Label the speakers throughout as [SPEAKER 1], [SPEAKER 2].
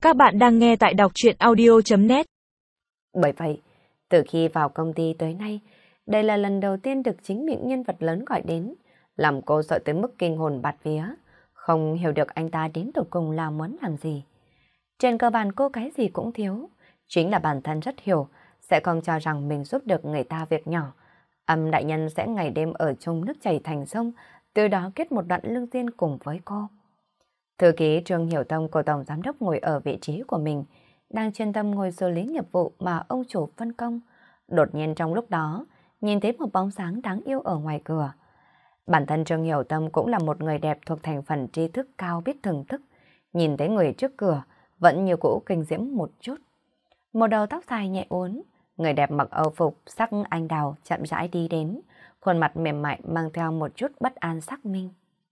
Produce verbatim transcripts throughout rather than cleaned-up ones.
[SPEAKER 1] Các bạn đang nghe tại đọc truyện audio chấm net.
[SPEAKER 2] Bởi vậy, từ khi vào công ty tới nay, đây là lần đầu tiên được chính miệng nhân vật lớn gọi đến, làm cô sợ tới mức kinh hồn bạt vía, không hiểu được anh ta đến tột cùng là muốn làm gì. Trên cơ bản cô cái gì cũng thiếu, chính là bản thân rất hiểu, sẽ không cho rằng mình giúp được người ta việc nhỏ. Âm đại nhân sẽ ngày đêm ở chung nước chảy thành sông, từ đó kết một đoạn lương duyên cùng với cô. Thư ký Trương Hiểu Tông của Tổng Giám đốc ngồi ở vị trí của mình, đang chuyên tâm ngồi xử lý nghiệp vụ mà ông chủ phân công. Đột nhiên trong lúc đó, nhìn thấy một bóng sáng đáng yêu ở ngoài cửa. Bản thân Trương Hiểu Tông cũng là một người đẹp thuộc thành phần tri thức cao biết thưởng thức. Nhìn thấy người trước cửa, vẫn như cũ kinh diễm một chút. Một đầu tóc dài nhẹ uốn, người đẹp mặc âu phục sắc anh đào chậm rãi đi đến, khuôn mặt mềm mại mang theo một chút bất an xác minh.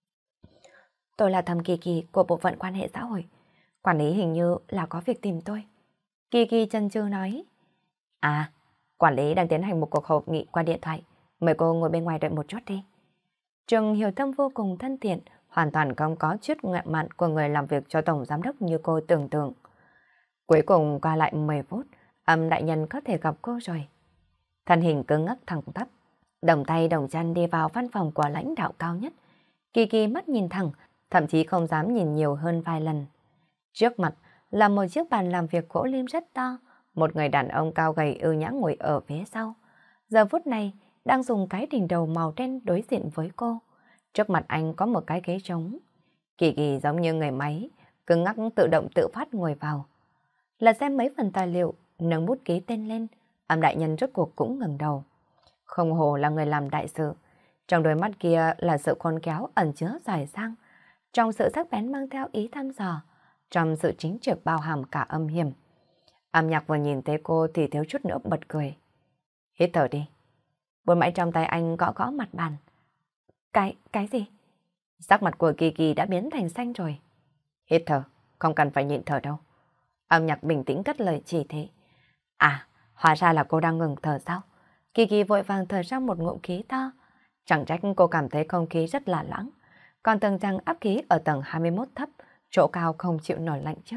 [SPEAKER 2] Tôi là Thẩm Kỳ Kỳ của Bộ phận Quan hệ xã hội. Quản lý hình như là có việc tìm tôi. Kỳ Kỳ chần chừ nói. À, quản lý đang tiến hành một cuộc họp nghị qua điện thoại. Mời cô ngồi bên ngoài đợi một chút đi. Trương Hiểu Tâm vô cùng thân thiện, hoàn toàn không có chút ngạo mạn của người làm việc cho Tổng Giám đốc như cô tưởng tượng. Cuối cùng qua lại mười phút, Âm đại nhân có thể gặp cô rồi. Thân hình cứng ngắc thẳng tắp, đồng tay đồng chân đi vào văn phòng của lãnh đạo cao nhất. Kỳ Kỳ mắt nhìn thẳng, thậm chí không dám nhìn nhiều hơn vài lần. Trước mặt là một chiếc bàn làm việc gỗ lim rất to, một người đàn ông cao gầy ưu nhã ngồi ở phía sau. Giờ phút này, đang dùng cái đỉnh đầu màu đen đối diện với cô. Trước mặt anh có một cái ghế trống. Kỳ Kỳ giống như người máy, cứng ngắc tự động tự phát ngồi vào. Là xem mấy phần tài liệu, nâng bút ký tên lên, Âm đại nhân rốt cuộc cũng ngẩng đầu. Không hồ là người làm đại sự. Trong đôi mắt kia là sự khôn khéo ẩn chứa giỏi giang, trong sự sắc bén mang theo ý thăm dò, trong sự chính trực bao hàm cả âm hiểm. Âm Nhạc vừa nhìn thấy cô thì thiếu chút nữa bật cười. Hít thở đi. Bút máy trong tay anh gõ gõ mặt bàn. Cái, cái gì? Sắc mặt của Kỳ Kỳ đã biến thành xanh rồi. Hít thở, không cần phải nhịn thở đâu. Âm Nhạc bình tĩnh cất lời chỉ thế. À, hóa ra là cô đang ngừng thở sao? Kỳ Kỳ vội vàng thở ra một ngụm khí to. Chẳng trách cô cảm thấy không khí rất là lãng. Còn tưởng rằng áp khí ở tầng hai mươi mốt thấp, chỗ cao không chịu nổi lạnh chứ.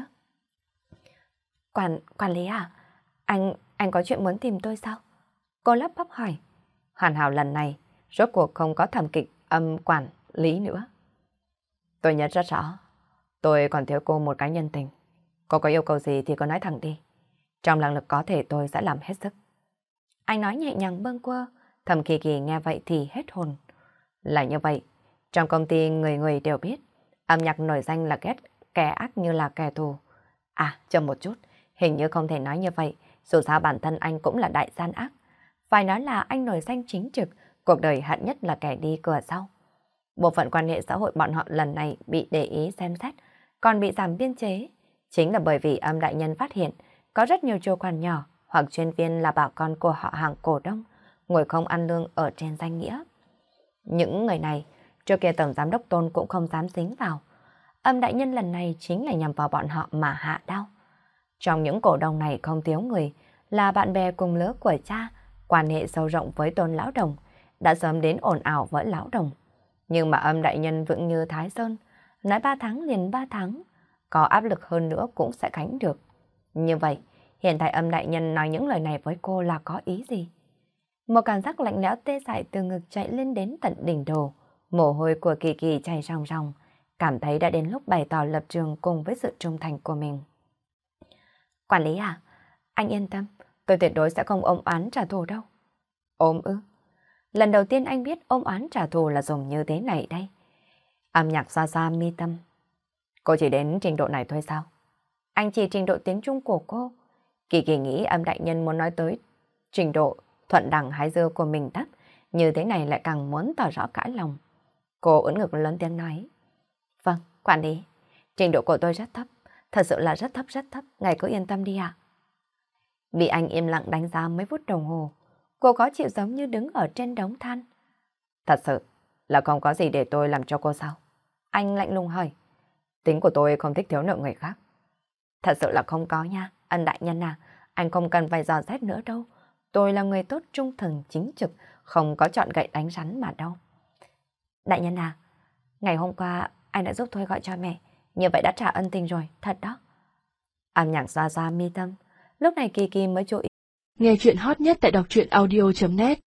[SPEAKER 2] Quản, quản lý à? Anh, anh có chuyện muốn tìm tôi sao? Cô lắp bắp hỏi. Hoàn hảo lần này, rốt cuộc không có thẩm kịch âm quản lý nữa. Tôi nhớ rất rõ. Tôi còn thiếu cô một cái nhân tình. Cô có yêu cầu gì thì cô nói thẳng đi. Trong năng lực có thể tôi sẽ làm hết sức. Anh nói nhẹ nhàng bâng quơ. Thẩm Kỳ Kỳ nghe vậy thì hết hồn. Là như vậy. Trong công ty người người đều biết, Âm Nhạc nổi danh là ghét kẻ ác như là kẻ thù. À, chờ một chút, hình như không thể nói như vậy, dù sao bản thân anh cũng là đại gian ác. Phải nói là anh nổi danh chính trực, cuộc đời hận nhất là kẻ đi cửa sau. Bộ phận quan hệ xã hội bọn họ lần này bị để ý xem xét, còn bị giảm biên chế. Chính là bởi vì Âm đại nhân phát hiện, có rất nhiều chủ quản nhỏ hoặc chuyên viên là bà con của họ hàng cổ đông, ngồi không ăn lương ở trên danh nghĩa. Những người này, trước kia Tổng Giám đốc Tôn cũng không dám dính vào. Âm đại nhân lần này chính là nhằm vào bọn họ mà hạ đau. Trong những cổ đông này không thiếu người, là bạn bè cùng lứa của cha, quan hệ sâu rộng với Tôn Lão Đồng, đã sớm đến ồn ào với Lão Đồng. Nhưng mà Âm đại nhân vững như Thái Sơn, nói ba tháng liền ba tháng, có áp lực hơn nữa cũng sẽ gánh được. Như vậy, hiện tại Âm đại nhân nói những lời này với cô là có ý gì? Một cảm giác lạnh lẽo tê dại từ ngực chạy lên đến tận đỉnh đầu. Mồ hôi của Kỳ Kỳ chảy ròng ròng, cảm thấy đã đến lúc bày tỏ lập trường cùng với sự trung thành của mình. Quản lý à, anh yên tâm, tôi tuyệt đối sẽ không ôm oán trả thù đâu. Ôm ư? Lần đầu tiên anh biết ôm oán trả thù là dùng như thế này đây. Âm Nhạc xoa xoa mi tâm. Cô chỉ đến trình độ này thôi sao? Anh chỉ trình độ tiếng Trung của cô. Kỳ Kỳ nghĩ Âm đại nhân muốn nói tới trình độ thuận đẳng hái dưa của mình thấp, như thế này lại càng muốn tỏ rõ cãi lòng. Cô ưỡn ngực lớn tiếng nói. Vâng, quản lý, trình độ của tôi rất thấp, thật sự là rất thấp rất thấp, ngài cứ yên tâm đi ạ. Bị anh im lặng đánh giá mấy phút đồng hồ, cô có chịu giống như đứng ở trên đống than. Thật sự là không có gì để tôi làm cho cô sao? Anh lạnh lùng hỏi. Tính của tôi không thích thiếu nợ người khác. Thật sự là không có nha, Ân đại nhân à, anh không cần phải dò xét nữa đâu. Tôi là người tốt trung thần chính trực, không có chọn gậy đánh rắn mà đâu. Đại nhân à, ngày hôm qua anh đã giúp tôi gọi cho mẹ, như vậy đã trả ân tình rồi, thật đó. Âm nhạc xoa xoa mi tâm. Lúc này Kỳ Kỳ mới chú ý.
[SPEAKER 1] Nghe chuyện hot nhất tại đọc truyện audio chấm net